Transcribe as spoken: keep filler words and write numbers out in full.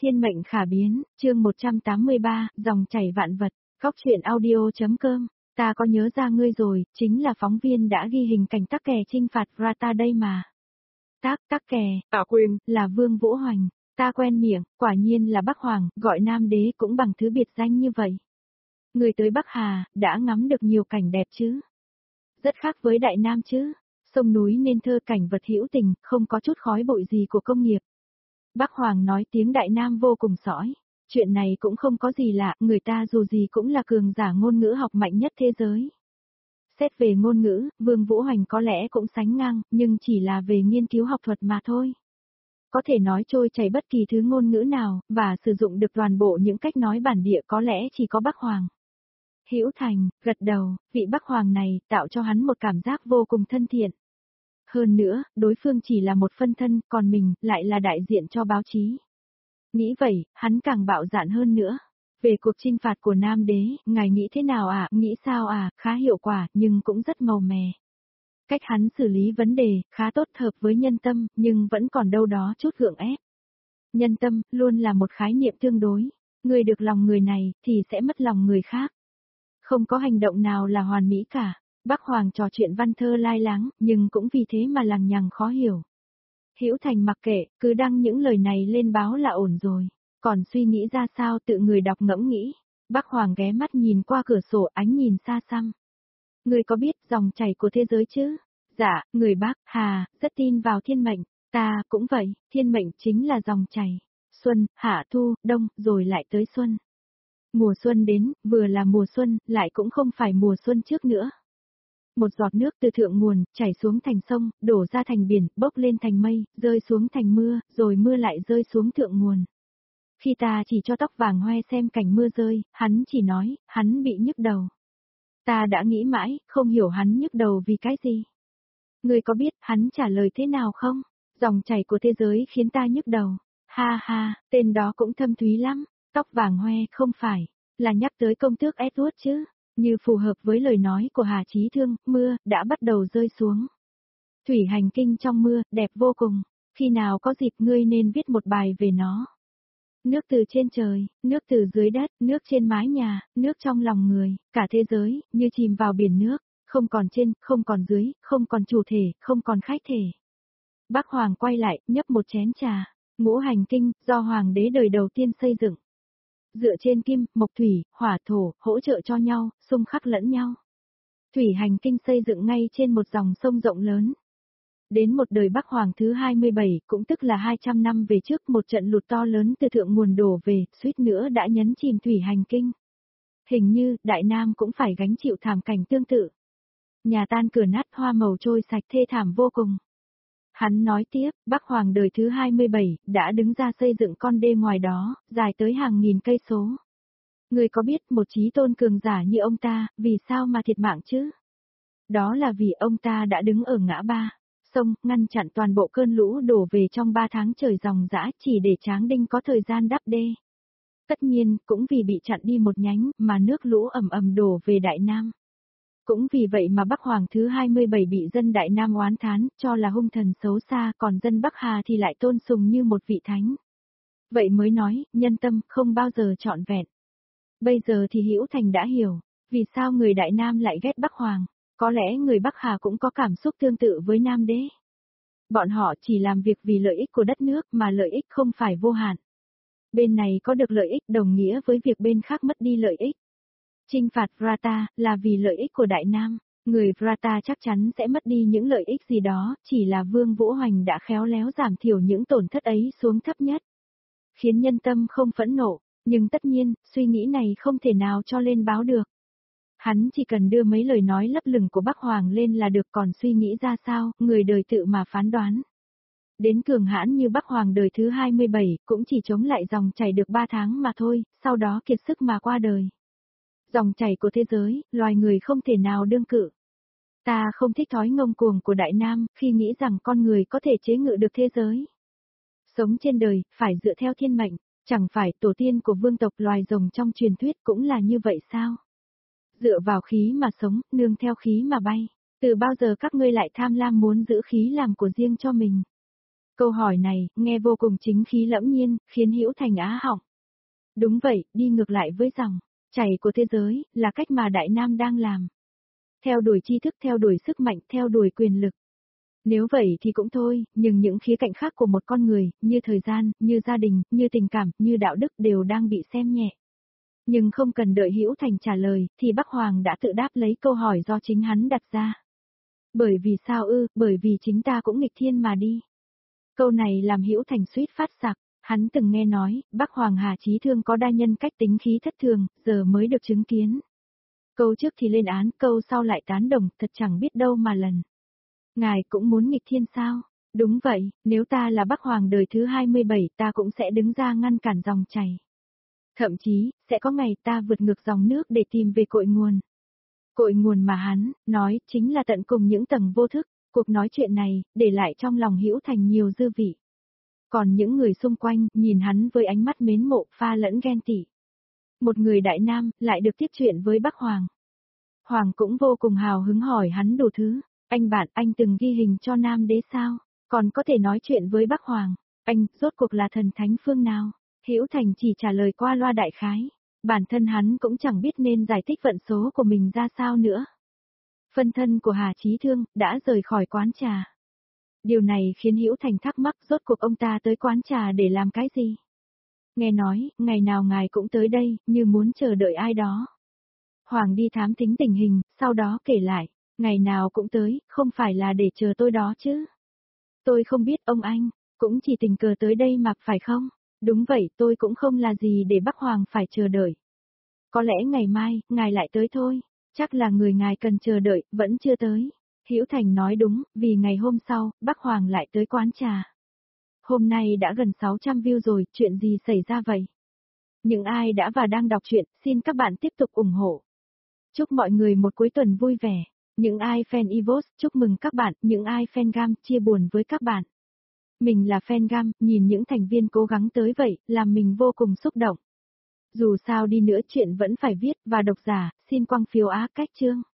Thiên mệnh khả biến, chương một trăm tám mươi ba, dòng chảy vạn vật, góc truyện audio.com, ta có nhớ ra ngươi rồi, chính là phóng viên đã ghi hình cảnh tắc kè chinh phạt Vrata đây mà. Tác, tắc kè, Ta quên, là Vương Vũ Hoành, ta quen miệng, quả nhiên là Bắc Hoàng, gọi Nam Đế cũng bằng thứ biệt danh như vậy. Người tới Bắc Hà, đã ngắm được nhiều cảnh đẹp chứ. Rất khác với Đại Nam chứ, sông núi nên thơ cảnh vật hữu tình, không có chút khói bụi gì của công nghiệp. Bắc Hoàng nói tiếng Đại Nam vô cùng sõi. Chuyện này cũng không có gì lạ, người ta dù gì cũng là cường giả ngôn ngữ học mạnh nhất thế giới. Xét về ngôn ngữ, Vương Vũ Hoành có lẽ cũng sánh ngang, nhưng chỉ là về nghiên cứu học thuật mà thôi. Có thể nói trôi chảy bất kỳ thứ ngôn ngữ nào, và sử dụng được toàn bộ những cách nói bản địa có lẽ chỉ có Bắc Hoàng. Hữu Thành, gật đầu, vị Bắc Hoàng này tạo cho hắn một cảm giác vô cùng thân thiện. Hơn nữa, đối phương chỉ là một phân thân, còn mình lại là đại diện cho báo chí. Nghĩ vậy, hắn càng bạo dạn hơn nữa. Về cuộc chinh phạt của Nam Đế, ngài nghĩ thế nào à, nghĩ sao à, khá hiệu quả, nhưng cũng rất màu mè. Cách hắn xử lý vấn đề, khá tốt hợp với nhân tâm, nhưng vẫn còn đâu đó chút gượng ép. Nhân tâm, luôn là một khái niệm tương đối. Người được lòng người này, thì sẽ mất lòng người khác. Không có hành động nào là hoàn mỹ cả. Bắc Hoàng trò chuyện văn thơ lai láng, nhưng cũng vì thế mà lằng nhằng khó hiểu. Hữu Thành mặc kệ, cứ đăng những lời này lên báo là ổn rồi. Còn suy nghĩ ra sao tự người đọc ngẫm nghĩ. Bắc Hoàng ghé mắt nhìn qua cửa sổ ánh nhìn xa xăm. Người có biết dòng chảy của thế giới chứ? Dạ, người Bắc, hà, rất tin vào thiên mệnh. Ta cũng vậy, thiên mệnh chính là dòng chảy. Xuân, hạ thu, đông, rồi lại tới xuân. Mùa xuân đến, vừa là mùa xuân, lại cũng không phải mùa xuân trước nữa. Một giọt nước từ thượng nguồn, chảy xuống thành sông, đổ ra thành biển, bốc lên thành mây, rơi xuống thành mưa, rồi mưa lại rơi xuống thượng nguồn. Khi ta chỉ cho tóc vàng hoe xem cảnh mưa rơi, hắn chỉ nói, hắn bị nhức đầu. Ta đã nghĩ mãi, không hiểu hắn nhức đầu vì cái gì. Người có biết hắn trả lời thế nào không? Dòng chảy của thế giới khiến ta nhức đầu. Ha ha, tên đó cũng thâm thúy lắm. Tóc vàng hoe không phải, là nhắc tới công tước Edward chứ. Như phù hợp với lời nói của Hà Chí Thương, mưa đã bắt đầu rơi xuống. Thủy hành kinh trong mưa, đẹp vô cùng. Khi nào có dịp ngươi nên viết một bài về nó. Nước từ trên trời, nước từ dưới đất, nước trên mái nhà, nước trong lòng người, cả thế giới, như chìm vào biển nước, không còn trên, không còn dưới, không còn chủ thể, không còn khách thể. Bắc Hoàng quay lại, nhấp một chén trà. Ngũ hành kinh, do Hoàng đế đời đầu tiên xây dựng. Dựa trên kim, mộc thủy, hỏa thổ, hỗ trợ cho nhau, xung khắc lẫn nhau. Thủy hành kinh xây dựng ngay trên một dòng sông rộng lớn. Đến một đời Bắc Hoàng thứ hai mươi bảy, cũng tức là hai trăm năm về trước, một trận lụt to lớn từ thượng nguồn đổ về, suýt nữa đã nhấn chìm thủy hành kinh. Hình như, Đại Nam cũng phải gánh chịu thảm cảnh tương tự. Nhà tan cửa nát, hoa màu trôi sạch, thê thảm vô cùng. Hắn nói tiếp, Bắc Hoàng đời thứ hai mươi bảy, đã đứng ra xây dựng con đê ngoài đó, dài tới hàng nghìn cây số. Người có biết một chí tôn cường giả như ông ta, vì sao mà thiệt mạng chứ? Đó là vì ông ta đã đứng ở ngã ba sông, ngăn chặn toàn bộ cơn lũ đổ về trong ba tháng trời ròng rã chỉ để Tráng Đinh có thời gian đắp đê. Tất nhiên, cũng vì bị chặn đi một nhánh mà nước lũ ầm ầm đổ về Đại Nam. Cũng vì vậy mà Bắc Hoàng thứ hai mươi bảy bị dân Đại Nam oán thán, cho là hung thần xấu xa, còn dân Bắc Hà thì lại tôn sùng như một vị thánh. Vậy mới nói, nhân tâm không bao giờ trọn vẹn. Bây giờ thì Hữu Thành đã hiểu, vì sao người Đại Nam lại ghét Bắc Hoàng, có lẽ người Bắc Hà cũng có cảm xúc tương tự với Nam Đế. Bọn họ chỉ làm việc vì lợi ích của đất nước mà lợi ích không phải vô hạn. Bên này có được lợi ích đồng nghĩa với việc bên khác mất đi lợi ích. Chinh phạt Vrata là vì lợi ích của Đại Nam, người Vrata chắc chắn sẽ mất đi những lợi ích gì đó, chỉ là Vương Vũ Hoành đã khéo léo giảm thiểu những tổn thất ấy xuống thấp nhất. Khiến nhân tâm không phẫn nộ, nhưng tất nhiên, suy nghĩ này không thể nào cho lên báo được. Hắn chỉ cần đưa mấy lời nói lấp lửng của Bắc Hoàng lên là được, còn suy nghĩ ra sao, người đời tự mà phán đoán. Đến cường hãn như Bắc Hoàng đời thứ hai mươi bảy, cũng chỉ chống lại dòng chảy được ba tháng mà thôi, sau đó kiệt sức mà qua đời. Dòng chảy của thế giới, loài người không thể nào đương cự. Ta không thích thói ngông cuồng của Đại Nam, khi nghĩ rằng con người có thể chế ngự được thế giới. Sống trên đời, phải dựa theo thiên mệnh, chẳng phải tổ tiên của vương tộc loài rồng trong truyền thuyết cũng là như vậy sao? Dựa vào khí mà sống, nương theo khí mà bay. Từ bao giờ các ngươi lại tham lam muốn giữ khí làm của riêng cho mình? Câu hỏi này, nghe vô cùng chính khí lẫm nhiên, khiến Hữu Thành á họng. Đúng vậy, đi ngược lại với dòng chảy của thế giới, là cách mà Đại Nam đang làm. Theo đuổi tri thức, theo đuổi sức mạnh, theo đuổi quyền lực. Nếu vậy thì cũng thôi, nhưng những khía cạnh khác của một con người, như thời gian, như gia đình, như tình cảm, như đạo đức đều đang bị xem nhẹ. Nhưng không cần đợi Hữu Thành trả lời, thì Bắc Hoàng đã tự đáp lấy câu hỏi do chính hắn đặt ra. Bởi vì sao ư, bởi vì chính ta cũng nghịch thiên mà đi. Câu này làm Hữu Thành suýt phát sặc, hắn từng nghe nói, Bắc Hoàng Hà Chí Thương có đa nhân cách tính khí thất thường, giờ mới được chứng kiến. Câu trước thì lên án, câu sau lại tán đồng, thật chẳng biết đâu mà lần. Ngài cũng muốn nghịch thiên sao? Đúng vậy, nếu ta là Bắc Hoàng đời thứ hai mươi bảy ta cũng sẽ đứng ra ngăn cản dòng chảy. Thậm chí, sẽ có ngày ta vượt ngược dòng nước để tìm về cội nguồn. Cội nguồn mà hắn, nói, chính là tận cùng những tầng vô thức. Cuộc nói chuyện này, để lại trong lòng Hữu Thành nhiều dư vị. Còn những người xung quanh, nhìn hắn với ánh mắt mến mộ, pha lẫn ghen tị. Một người Đại Nam, lại được tiếp chuyện với Bắc Hoàng. Hoàng cũng vô cùng hào hứng hỏi hắn đủ thứ. Anh bạn, anh từng ghi hình cho Nam Đế sao? Còn có thể nói chuyện với Bắc Hoàng. Anh, rốt cuộc là thần thánh phương nào? Hữu Thành chỉ trả lời qua loa đại khái. Bản thân hắn cũng chẳng biết nên giải thích vận số của mình ra sao nữa. Phân thân của Hà Chí Thương đã rời khỏi quán trà. Điều này khiến Hữu Thành thắc mắc rốt cuộc ông ta tới quán trà để làm cái gì? Nghe nói, ngày nào ngài cũng tới đây, như muốn chờ đợi ai đó. Hoàng đi thám thính tình hình, sau đó kể lại, ngày nào cũng tới, không phải là để chờ tôi đó chứ. Tôi không biết ông anh, cũng chỉ tình cờ tới đây mà, phải không? Đúng vậy, tôi cũng không là gì để Bắc Hoàng phải chờ đợi. Có lẽ ngày mai, ngài lại tới thôi. Chắc là người ngài cần chờ đợi, vẫn chưa tới. Hữu Thành nói đúng, vì ngày hôm sau, Bắc Hoàng lại tới quán trà. Hôm nay đã gần sáu trăm view rồi, chuyện gì xảy ra vậy? Những ai đã và đang đọc truyện, xin các bạn tiếp tục ủng hộ. Chúc mọi người một cuối tuần vui vẻ. Những ai fan e vê o ét, chúc mừng các bạn, những ai fan Gam, chia buồn với các bạn. Mình là fan Gam, nhìn những thành viên cố gắng tới vậy, làm mình vô cùng xúc động. Dù sao đi nữa chuyện vẫn phải viết, và độc giả, xin quăng phiếu á cách chương.